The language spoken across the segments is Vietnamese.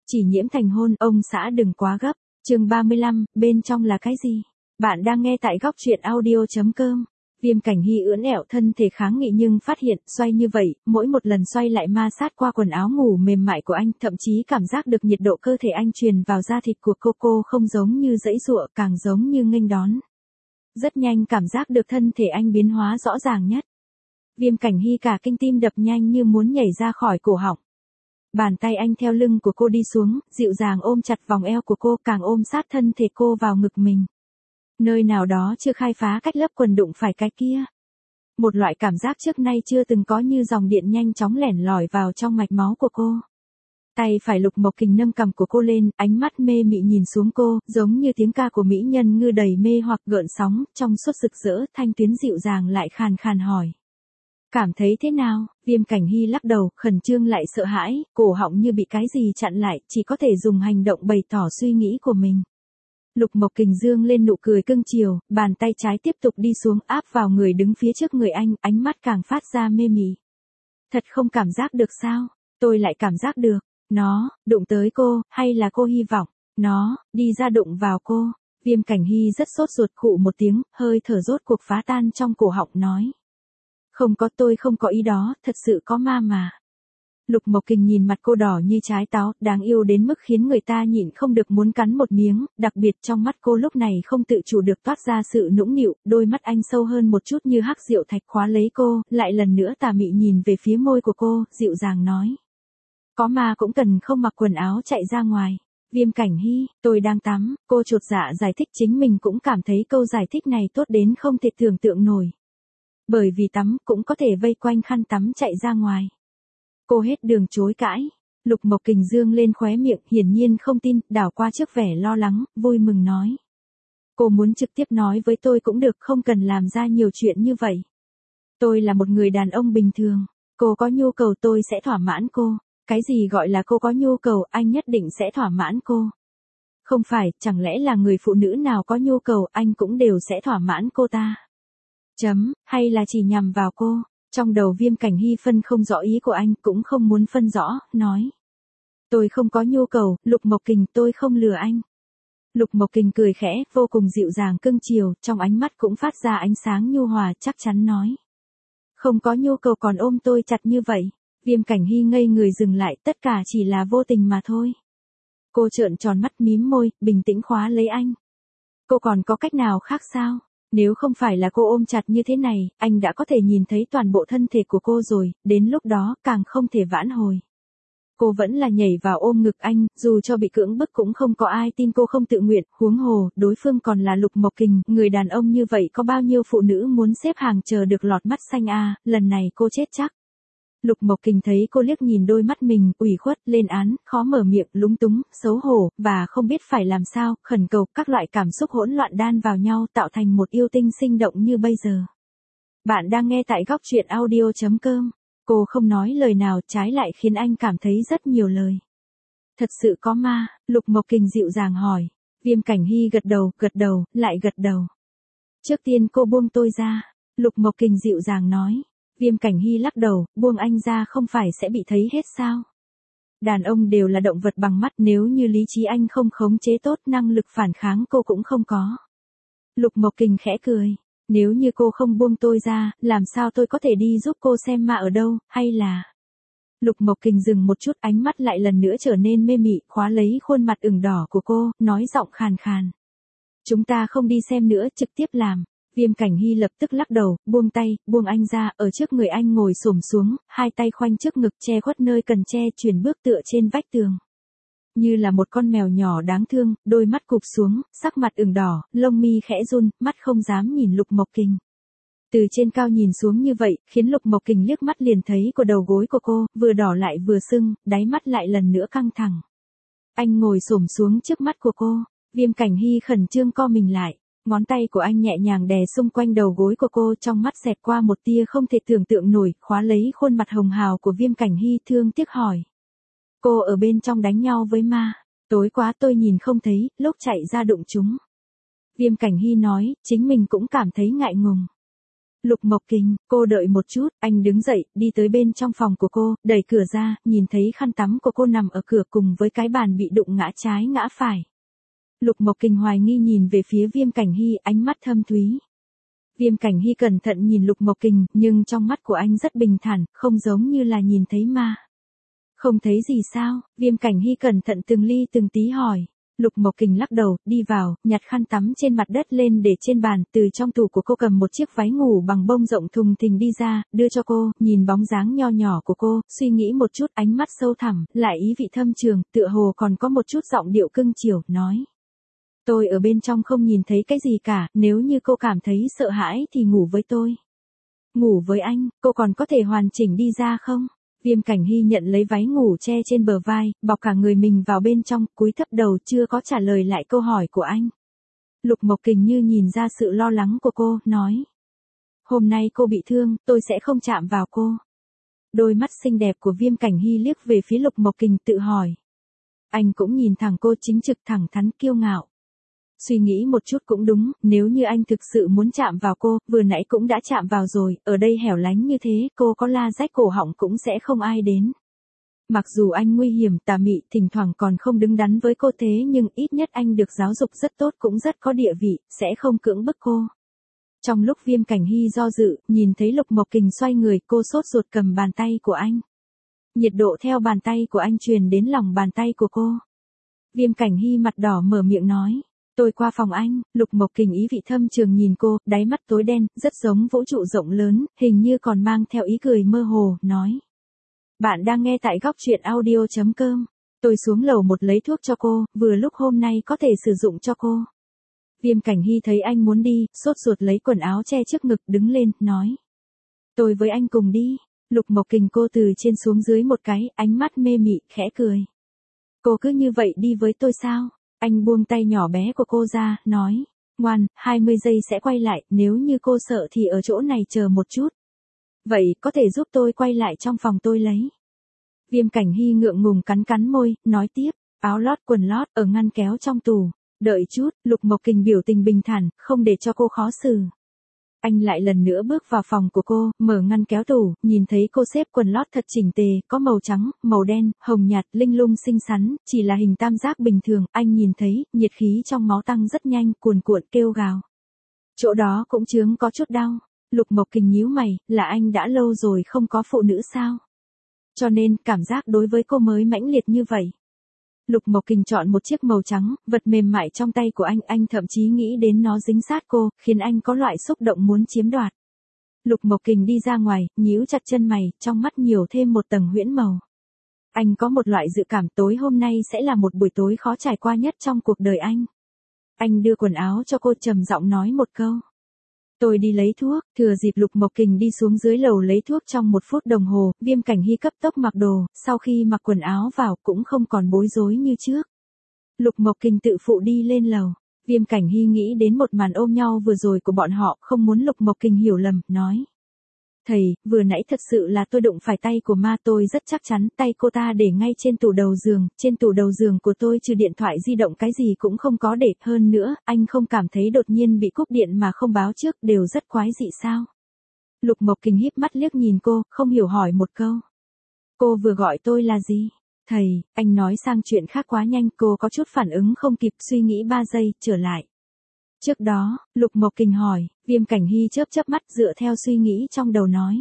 Chỉ nhiễm thành hôn, ông xã đừng quá gấp. Chương 35, bên trong là cái gì? Bạn đang nghe tại góc truyện audio.com. Viêm Cảnh Hy ưỡn ẹo thân thể kháng nghị nhưng phát hiện, xoay như vậy, mỗi một lần xoay lại ma sát qua quần áo ngủ mềm mại của anh, thậm chí cảm giác được nhiệt độ cơ thể anh truyền vào da thịt của cô không giống như giãy giụa, càng giống như nghênh đón. Rất nhanh cảm giác được thân thể anh biến hóa rõ ràng nhất. Viêm Cảnh Hy cả kinh, tim đập nhanh như muốn nhảy ra khỏi cổ họng. Bàn tay anh theo lưng của cô đi xuống, dịu dàng ôm chặt vòng eo của cô, càng ôm sát thân thể cô vào ngực mình. Nơi nào đó chưa khai phá cách lớp quần đụng phải cái kia. Một loại cảm giác trước nay chưa từng có, như dòng điện nhanh chóng lẻn lỏi vào trong mạch máu của cô. Tay phải Lục Mộc Kình nâng cằm của cô lên, ánh mắt mê mị nhìn xuống cô, giống như tiếng ca của mỹ nhân ngư đầy mê hoặc gợn sóng, trong suốt rực rỡ, thanh tuyến dịu dàng lại khàn khàn hỏi. Cảm thấy thế nào? Viêm Cảnh Hy lắc đầu, khẩn trương lại sợ hãi, cổ họng như bị cái gì chặn lại, chỉ có thể dùng hành động bày tỏ suy nghĩ của mình. Lục Mộc Kình dương lên nụ cười cưng chiều, bàn tay trái tiếp tục đi xuống áp vào người đứng phía trước người anh, ánh mắt càng phát ra mê mị. Thật không cảm giác được sao? Tôi lại cảm giác được. Nó, đụng tới cô, hay là cô hy vọng, nó, đi ra đụng vào cô? Viêm Cảnh Hy rất sốt ruột, khụ một tiếng, hơi thở rốt cuộc phá tan trong cổ họng nói. Không có, tôi không có ý đó, thật sự có ma mà. Lục Mộc Kình nhìn mặt cô đỏ như trái táo, đáng yêu đến mức khiến người ta nhịn không được muốn cắn một miếng, đặc biệt trong mắt cô lúc này không tự chủ được toát ra sự nũng nịu, đôi mắt anh sâu hơn một chút như hắc diệu thạch khóa lấy cô, lại lần nữa tà mị nhìn về phía môi của cô, dịu dàng nói. Có ma cũng cần không mặc quần áo chạy ra ngoài. Viêm Cảnh Hy, tôi đang tắm, cô chột dạ giải thích, chính mình cũng cảm thấy câu giải thích này tốt đến không thể tưởng tượng nổi. Bởi vì tắm cũng có thể vây quanh khăn tắm chạy ra ngoài. Cô hết đường chối cãi. Lục Mộc Kình dương lên khóe miệng, hiển nhiên không tin, đảo qua trước vẻ lo lắng, vui mừng nói. Cô muốn trực tiếp nói với tôi cũng được, không cần làm ra nhiều chuyện như vậy. Tôi là một người đàn ông bình thường, cô có nhu cầu tôi sẽ thỏa mãn cô. Cái gì gọi là cô có nhu cầu, anh nhất định sẽ thỏa mãn cô. Không phải, chẳng lẽ là người phụ nữ nào có nhu cầu, anh cũng đều sẽ thỏa mãn cô ta. Hay là chỉ nhằm vào cô? Trong đầu Viêm Cảnh Hy phân không rõ ý của anh, cũng không muốn phân rõ, nói. Tôi không có nhu cầu, Lục Mộc Kình, tôi không lừa anh. Lục Mộc Kình cười khẽ, vô cùng dịu dàng cưng chiều, trong ánh mắt cũng phát ra ánh sáng nhu hòa, chắc chắn nói. Không có nhu cầu còn ôm tôi chặt như vậy. Viêm Cảnh Hy ngây người dừng lại, tất cả chỉ là vô tình mà thôi. Cô trợn tròn mắt mím môi, bình tĩnh khóa lấy anh. Cô còn có cách nào khác sao? Nếu không phải là cô ôm chặt như thế này, anh đã có thể nhìn thấy toàn bộ thân thể của cô rồi, đến lúc đó càng không thể vãn hồi. Cô vẫn là nhảy vào ôm ngực anh, dù cho bị cưỡng bức cũng không có ai tin cô không tự nguyện, huống hồ, đối phương còn là Lục Mộc Kình, người đàn ông như vậy có bao nhiêu phụ nữ muốn xếp hàng chờ được lọt mắt xanh a, lần này cô chết chắc. Lục Mộc Kình thấy cô liếc nhìn đôi mắt mình, ủy khuất, lên án, khó mở miệng, lúng túng, xấu hổ, và không biết phải làm sao, khẩn cầu, các loại cảm xúc hỗn loạn đan vào nhau tạo thành một yêu tinh sinh động như bây giờ. Bạn đang nghe tại góc truyện audio.com. Cô không nói lời nào, trái lại khiến anh cảm thấy rất nhiều lời. Thật sự có ma? Lục Mộc Kình dịu dàng hỏi. Viêm Cảnh Hy gật đầu, lại gật đầu. Trước tiên cô buông tôi ra. Lục Mộc Kình dịu dàng nói. Viêm Cảnh Hy lắc đầu, buông anh ra không phải sẽ bị thấy hết sao? Đàn ông đều là động vật bằng mắt, nếu như lý trí anh không khống chế tốt, năng lực phản kháng cô cũng không có. Lục Mộc Kình khẽ cười. Nếu như cô không buông tôi ra, làm sao tôi có thể đi giúp cô xem ma ở đâu, hay là... Lục Mộc Kình dừng một chút, ánh mắt lại lần nữa trở nên mê mị, khóa lấy khuôn mặt ửng đỏ của cô, nói giọng khàn khàn. Chúng ta không đi xem nữa, trực tiếp làm. Viêm Cảnh Hy lập tức lắc đầu, buông tay, buông anh ra, ở trước người anh ngồi xổm xuống, hai tay khoanh trước ngực che khuất nơi cần che, chuyển bước tựa trên vách tường. Như là một con mèo nhỏ đáng thương, đôi mắt cụp xuống, sắc mặt ửng đỏ, lông mi khẽ run, mắt không dám nhìn Lục Mộc Kình. Từ trên cao nhìn xuống như vậy, khiến Lục Mộc Kình liếc mắt liền thấy của đầu gối của cô, vừa đỏ lại vừa sưng, đáy mắt lại lần nữa căng thẳng. Anh ngồi xổm xuống trước mắt của cô, Viêm Cảnh Hy khẩn trương co mình lại. Ngón tay của anh nhẹ nhàng đè xung quanh đầu gối của cô, trong mắt xẹt qua một tia không thể tưởng tượng nổi, khóa lấy khuôn mặt hồng hào của Viêm Cảnh Hy, thương tiếc hỏi. Cô ở bên trong đánh nhau với ma, tối quá tôi nhìn không thấy, lúc chạy ra đụng chúng. Viêm Cảnh Hy nói, chính mình cũng cảm thấy ngại ngùng. Lục Mộc Kình, cô đợi một chút, anh đứng dậy, đi tới bên trong phòng của cô, đẩy cửa ra, nhìn thấy khăn tắm của cô nằm ở cửa cùng với cái bàn bị đụng ngã trái ngã phải. Lục Mộc Kình hoài nghi nhìn về phía Viêm Cảnh Hy, ánh mắt thâm thúy. Viêm Cảnh Hy cẩn thận nhìn Lục Mộc Kình, nhưng trong mắt của anh rất bình thản, không giống như là nhìn thấy ma. Không thấy gì sao? Viêm Cảnh Hy cẩn thận từng ly từng tí hỏi. Lục Mộc Kình lắc đầu, đi vào, nhặt khăn tắm trên mặt đất lên để trên bàn, từ trong tủ của cô cầm một chiếc váy ngủ bằng bông rộng thùng thình đi ra, đưa cho cô, nhìn bóng dáng nho nhỏ của cô, suy nghĩ một chút, ánh mắt sâu thẳm, lại ý vị thâm trường, tựa hồ còn có một chút giọng điệu cưng chiều, nói. Tôi ở bên trong không nhìn thấy cái gì cả, nếu như cô cảm thấy sợ hãi thì ngủ với tôi. Ngủ với anh, cô còn có thể hoàn chỉnh đi ra không? Viêm Cảnh Hy nhận lấy váy ngủ che trên bờ vai, bọc cả người mình vào bên trong, cúi thấp đầu chưa có trả lời lại câu hỏi của anh. Lục Mộc Kình như nhìn ra sự lo lắng của cô, nói. Hôm nay cô bị thương, tôi sẽ không chạm vào cô. Đôi mắt xinh đẹp của Viêm Cảnh Hy liếc về phía Lục Mộc Kình tự hỏi. Anh cũng nhìn thẳng cô chính trực thẳng thắn kiêu ngạo. Suy nghĩ một chút cũng đúng, nếu như anh thực sự muốn chạm vào cô, vừa nãy cũng đã chạm vào rồi, ở đây hẻo lánh như thế, cô có la rách cổ họng cũng sẽ không ai đến. Mặc dù anh nguy hiểm tà mị, thỉnh thoảng còn không đứng đắn với cô thế nhưng ít nhất anh được giáo dục rất tốt cũng rất có địa vị, sẽ không cưỡng bức cô. Trong lúc Viêm Cảnh Hy do dự, nhìn thấy Lục Mộc Kình xoay người, cô sốt ruột cầm bàn tay của anh. Nhiệt độ theo bàn tay của anh truyền đến lòng bàn tay của cô. Viêm Cảnh Hy mặt đỏ mở miệng nói. Tôi qua phòng anh. Lục Mộc Kình ý vị thâm trường nhìn cô, đáy mắt tối đen, rất giống vũ trụ rộng lớn, hình như còn mang theo ý cười mơ hồ, nói. Bạn đang nghe tại góc truyện audio.com. Tôi xuống lầu một lấy thuốc cho cô, vừa lúc hôm nay có thể sử dụng cho cô. Viêm Cảnh Hy thấy anh muốn đi, sốt ruột lấy quần áo che trước ngực, đứng lên, nói. Tôi với anh cùng đi. Lục Mộc Kình cô từ trên xuống dưới một cái, ánh mắt mê mị, khẽ cười. Cô cứ như vậy đi với tôi sao? Anh buông tay nhỏ bé của cô ra, nói. Ngoan, 20 giây sẽ quay lại, nếu như cô sợ thì ở chỗ này chờ một chút. Vậy, có thể giúp tôi quay lại trong phòng tôi lấy. Viêm Cảnh Hy ngượng ngùng cắn cắn môi, nói tiếp. Áo lót quần lót, ở ngăn kéo trong tủ. Đợi chút, Lục Mộc Kình biểu tình bình thản, không để cho cô khó xử. Anh lại lần nữa bước vào phòng của cô, mở ngăn kéo tủ, nhìn thấy cô xếp quần lót thật chỉnh tề, có màu trắng, màu đen, hồng nhạt, linh lung xinh xắn, chỉ là hình tam giác bình thường, anh nhìn thấy, nhiệt khí trong máu tăng rất nhanh, cuồn cuộn kêu gào. Chỗ đó cũng chướng có chút đau. Lục Mộc Kình nhíu mày, là anh đã lâu rồi không có phụ nữ sao? Cho nên, cảm giác đối với cô mới mãnh liệt như vậy. Lục Mộc Kình chọn một chiếc màu trắng, vật mềm mại trong tay của anh thậm chí nghĩ đến nó dính sát cô, khiến anh có loại xúc động muốn chiếm đoạt. Lục Mộc Kình đi ra ngoài, nhíu chặt chân mày, trong mắt nhiều thêm một tầng huyễn màu. Anh có một loại dự cảm tối hôm nay sẽ là một buổi tối khó trải qua nhất trong cuộc đời anh. Anh đưa quần áo cho cô trầm giọng nói một câu. Tôi đi lấy thuốc, thừa dịp Lục Mộc Kình đi xuống dưới lầu lấy thuốc trong 1 phút đồng hồ, Viêm Cảnh Hy cấp tốc mặc đồ, sau khi mặc quần áo vào cũng không còn bối rối như trước. Lục Mộc Kình tự phụ đi lên lầu, Viêm Cảnh Hy nghĩ đến một màn ôm nhau vừa rồi của bọn họ, không muốn Lục Mộc Kình hiểu lầm, nói. Thầy, vừa nãy thật sự là tôi đụng phải tay của ma, tôi rất chắc chắn tay cô ta để ngay trên tủ đầu giường, trên tủ đầu giường của tôi trừ điện thoại di động cái gì cũng không có để, hơn nữa, anh không cảm thấy đột nhiên bị cúp điện mà không báo trước đều rất quái dị sao? Lục Mộc Kình híp mắt liếc nhìn cô, không hiểu hỏi một câu. Cô vừa gọi tôi là gì? Thầy, anh nói sang chuyện khác quá nhanh, cô có chút phản ứng không kịp, suy nghĩ 3 giây, trở lại. Trước đó, Lục Mộc Kình hỏi, Viêm Cảnh Hy chớp mắt dựa theo suy nghĩ trong đầu nói.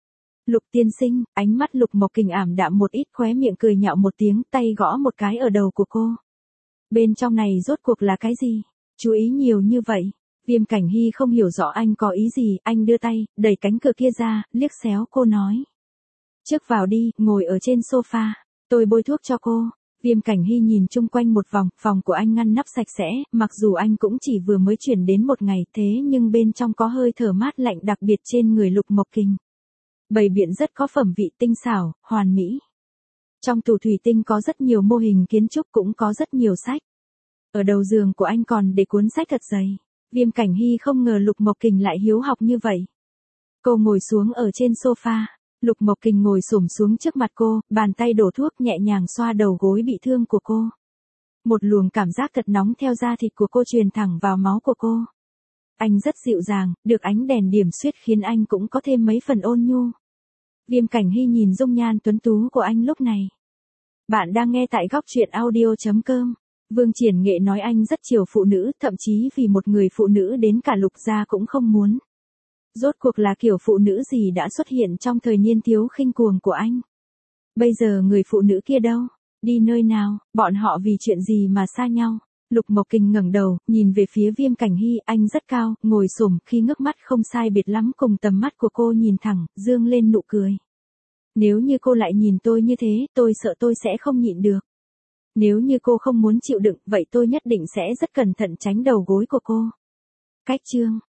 Lục tiên sinh, ánh mắt Lục Mộc Kình ảm đạm một ít, khóe miệng cười nhạo một tiếng, tay gõ một cái ở đầu của cô. Bên trong này rốt cuộc là cái gì? Chú ý nhiều như vậy. Viêm Cảnh Hy không hiểu rõ anh có ý gì, anh đưa tay, đẩy cánh cửa kia ra, liếc xéo cô nói. Trước vào đi, ngồi ở trên sofa, tôi bôi thuốc cho cô. Viêm Cảnh Hy nhìn chung quanh một vòng, phòng của anh ngăn nắp sạch sẽ, mặc dù anh cũng chỉ vừa mới chuyển đến một ngày thế nhưng bên trong có hơi thở mát lạnh đặc biệt trên người Lục Mộc Kình. Bày biện rất có phẩm vị tinh xảo, hoàn mỹ. Trong tủ thủy tinh có rất nhiều mô hình kiến trúc cũng có rất nhiều sách. Ở đầu giường của anh còn để cuốn sách thật dày. Viêm Cảnh Hy không ngờ Lục Mộc Kình lại hiếu học như vậy. Cô ngồi xuống ở trên sofa. Lục Mộc Kình ngồi xổm xuống trước mặt cô, bàn tay đổ thuốc nhẹ nhàng xoa đầu gối bị thương của cô. Một luồng cảm giác thật nóng theo da thịt của cô truyền thẳng vào máu của cô. Anh rất dịu dàng, được ánh đèn điểm xuyết khiến anh cũng có thêm mấy phần ôn nhu. Viêm Cảnh Hy nhìn dung nhan tuấn tú của anh lúc này. Bạn đang nghe tại góc truyện audio.com. Vương Triển Nghệ nói anh rất chiều phụ nữ, thậm chí vì một người phụ nữ đến cả Lục gia cũng không muốn. Rốt cuộc là kiểu phụ nữ gì đã xuất hiện trong thời niên thiếu khinh cuồng của anh? Bây giờ người phụ nữ kia đâu? Đi nơi nào? Bọn họ vì chuyện gì mà xa nhau? Lục Mộc Kình ngẩng đầu, nhìn về phía Viêm Cảnh Hy, anh rất cao, ngồi xổm, khi ngước mắt không sai biệt lắm cùng tầm mắt của cô nhìn thẳng, dương lên nụ cười. Nếu như cô lại nhìn tôi như thế, tôi sợ tôi sẽ không nhịn được. Nếu như cô không muốn chịu đựng, vậy tôi nhất định sẽ rất cẩn thận tránh đầu gối của cô. Cách chương